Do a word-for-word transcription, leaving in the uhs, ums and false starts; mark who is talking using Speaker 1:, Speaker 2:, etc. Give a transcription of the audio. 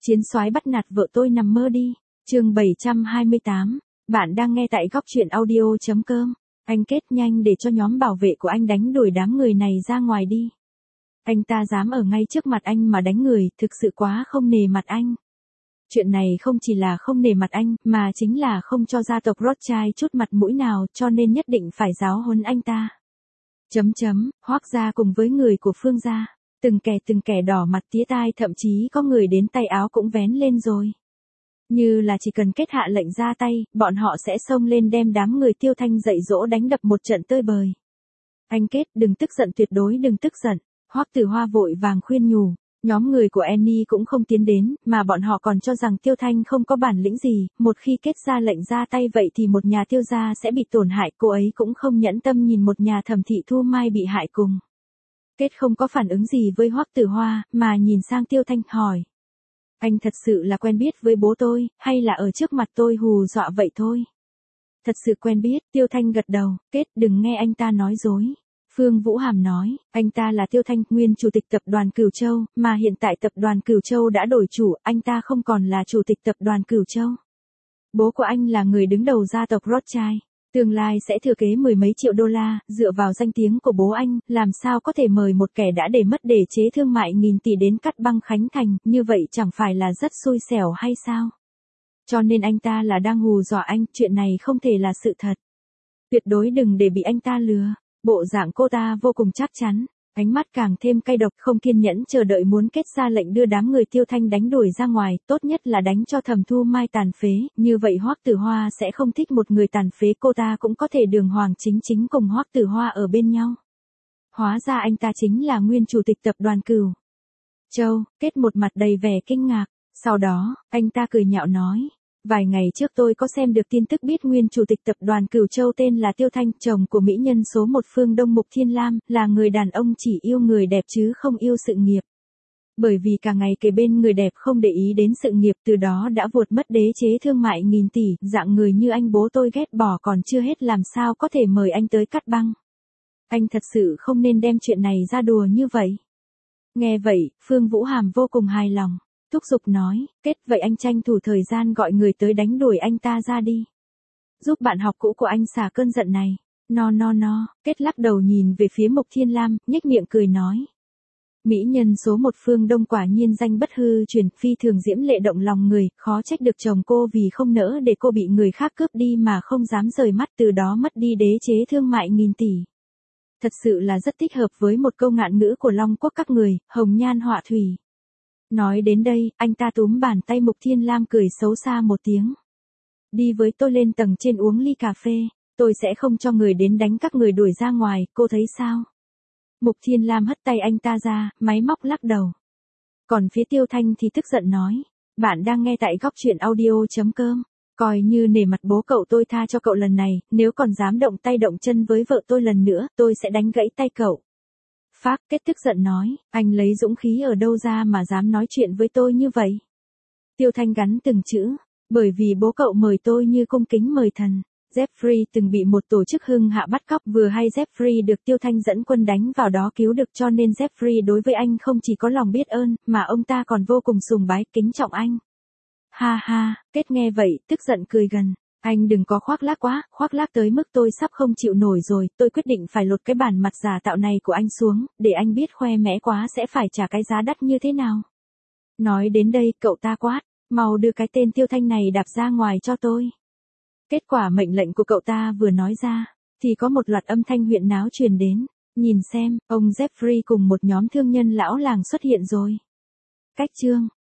Speaker 1: Chiến soái bắt nạt vợ tôi nằm mơ đi. Chương bảy trăm hai mươi tám. Bạn đang nghe tại góc truyện audio chấm com. Anh kết nhanh để cho nhóm bảo vệ của anh đánh đuổi đám người này ra ngoài đi. Anh ta dám ở ngay trước mặt anh mà đánh người, thực sự quá không nề mặt anh. Chuyện này không chỉ là không nề mặt anh, mà chính là không cho gia tộc Rothschild chút mặt mũi nào, cho nên nhất định phải giáo huấn anh ta. Chấm chấm, Hoác gia cùng với người của Phương gia, từng kẻ từng kẻ đỏ mặt tía tai, thậm chí có người đến tay áo cũng vén lên rồi. Như là chỉ cần kết hạ lệnh ra tay, bọn họ sẽ xông lên đem đám người Tiêu Thanh dạy dỗ đánh đập một trận tơi bời. Anh Kết, đừng tức giận, tuyệt đối đừng tức giận. Hoắc Tử Hoa vội vàng khuyên nhủ. Nhóm người của Annie cũng không tiến đến, mà bọn họ còn cho rằng Tiêu Thanh không có bản lĩnh gì, một khi Kết ra lệnh ra tay vậy thì một nhà Tiêu gia sẽ bị tổn hại, cô ấy cũng không nhẫn tâm nhìn một nhà Thẩm Thị Thu Mai bị hại cùng. Kết không có phản ứng gì với Hoắc Tử Hoa, mà nhìn sang Tiêu Thanh hỏi. Anh thật sự là quen biết với bố tôi, hay là ở trước mặt tôi hù dọa vậy thôi? Thật sự quen biết, Tiêu Thanh gật đầu. Kết, đừng nghe anh ta nói dối. Phương Vũ Hàm nói, anh ta là Tiêu Thanh, nguyên chủ tịch tập đoàn Cửu Châu, mà hiện tại tập đoàn Cửu Châu đã đổi chủ, anh ta không còn là chủ tịch tập đoàn Cửu Châu. Bố của anh là người đứng đầu gia tộc Rothschild, tương lai sẽ thừa kế mười mấy triệu đô la, dựa vào danh tiếng của bố anh, làm sao có thể mời một kẻ đã để mất để chế thương mại nghìn tỷ đến cắt băng Khánh Thành, như vậy chẳng phải là rất xui xẻo hay sao? Cho nên anh ta là đang hù dọa anh, chuyện này không thể là sự thật. Tuyệt đối đừng để bị anh ta lừa. Bộ dạng cô ta vô cùng chắc chắn, ánh mắt càng thêm cay độc, không kiên nhẫn chờ đợi muốn Kết ra lệnh đưa đám người Tiêu Thanh đánh đuổi ra ngoài, tốt nhất là đánh cho Thẩm Thu Mai tàn phế, như vậy Hoắc Tử Hoa sẽ không thích một người tàn phế, cô ta cũng có thể đường hoàng chính chính cùng Hoắc Tử Hoa ở bên nhau. Hóa ra anh ta chính là nguyên chủ tịch tập đoàn Cửu Châu. Kết một mặt đầy vẻ kinh ngạc, sau đó, anh ta cười nhạo nói. Vài ngày trước tôi có xem được tin tức biết nguyên chủ tịch tập đoàn Cửu Châu tên là Tiêu Thanh, chồng của mỹ nhân số một Phương Đông Mục Thiên Lam, là người đàn ông chỉ yêu người đẹp chứ không yêu sự nghiệp. Bởi vì cả ngày kề bên người đẹp không để ý đến sự nghiệp, từ đó đã vuột mất đế chế thương mại nghìn tỷ, dạng người như anh bố tôi ghét bỏ còn chưa hết làm sao có thể mời anh tới cắt băng. Anh thật sự không nên đem chuyện này ra đùa như vậy. Nghe vậy, Phương Vũ Hàm vô cùng hài lòng. Thúc giục nói, Kết, vậy anh tranh thủ thời gian gọi người tới đánh đuổi anh ta ra đi. Giúp bạn học cũ của anh xả cơn giận này. No no no, Kết lắc đầu nhìn về phía Mục Thiên Lam, nhếch miệng cười nói. Mỹ nhân số một Phương Đông quả nhiên danh bất hư truyền, phi thường diễm lệ động lòng người, khó trách được chồng cô vì không nỡ để cô bị người khác cướp đi mà không dám rời mắt, từ đó mất đi đế chế thương mại nghìn tỷ. Thật sự là rất thích hợp với một câu ngạn ngữ của Long Quốc các người, hồng nhan họa thủy. Nói đến đây, anh ta túm bàn tay Mục Thiên Lam cười xấu xa một tiếng. Đi với tôi lên tầng trên uống ly cà phê, tôi sẽ không cho người đến đánh các người đuổi ra ngoài, cô thấy sao? Mục Thiên Lam hất tay anh ta ra, máy móc lắc đầu. Còn phía Tiêu Thanh thì tức giận nói, bạn đang nghe tại góc truyện audio chấm com, coi như nể mặt bố cậu tôi tha cho cậu lần này, nếu còn dám động tay động chân với vợ tôi lần nữa, tôi sẽ đánh gãy tay cậu. Phác. Kết tức giận nói, anh lấy dũng khí ở đâu ra mà dám nói chuyện với tôi như vậy? Tiêu Thanh gắn từng chữ, bởi vì bố cậu mời tôi như cung kính mời thần. Jeffrey từng bị một tổ chức hưng hạ bắt cóc, vừa hay Jeffrey được Tiêu Thanh dẫn quân đánh vào đó cứu được, cho nên Jeffrey đối với anh không chỉ có lòng biết ơn, mà ông ta còn vô cùng sùng bái, kính trọng anh. Ha ha, Kết nghe vậy, tức giận cười gần. Anh đừng có khoác lác quá, khoác lác tới mức tôi sắp không chịu nổi rồi, tôi quyết định phải lột cái bản mặt giả tạo này của anh xuống, để anh biết khoe mẽ quá sẽ phải trả cái giá đắt như thế nào. Nói đến đây, cậu ta quát, mau đưa cái tên Tiêu Thanh này đạp ra ngoài cho tôi. Kết quả mệnh lệnh của cậu ta vừa nói ra, thì có một loạt âm thanh huyễn náo truyền đến, nhìn xem, ông Jeffrey cùng một nhóm thương nhân lão làng xuất hiện rồi. Cách chương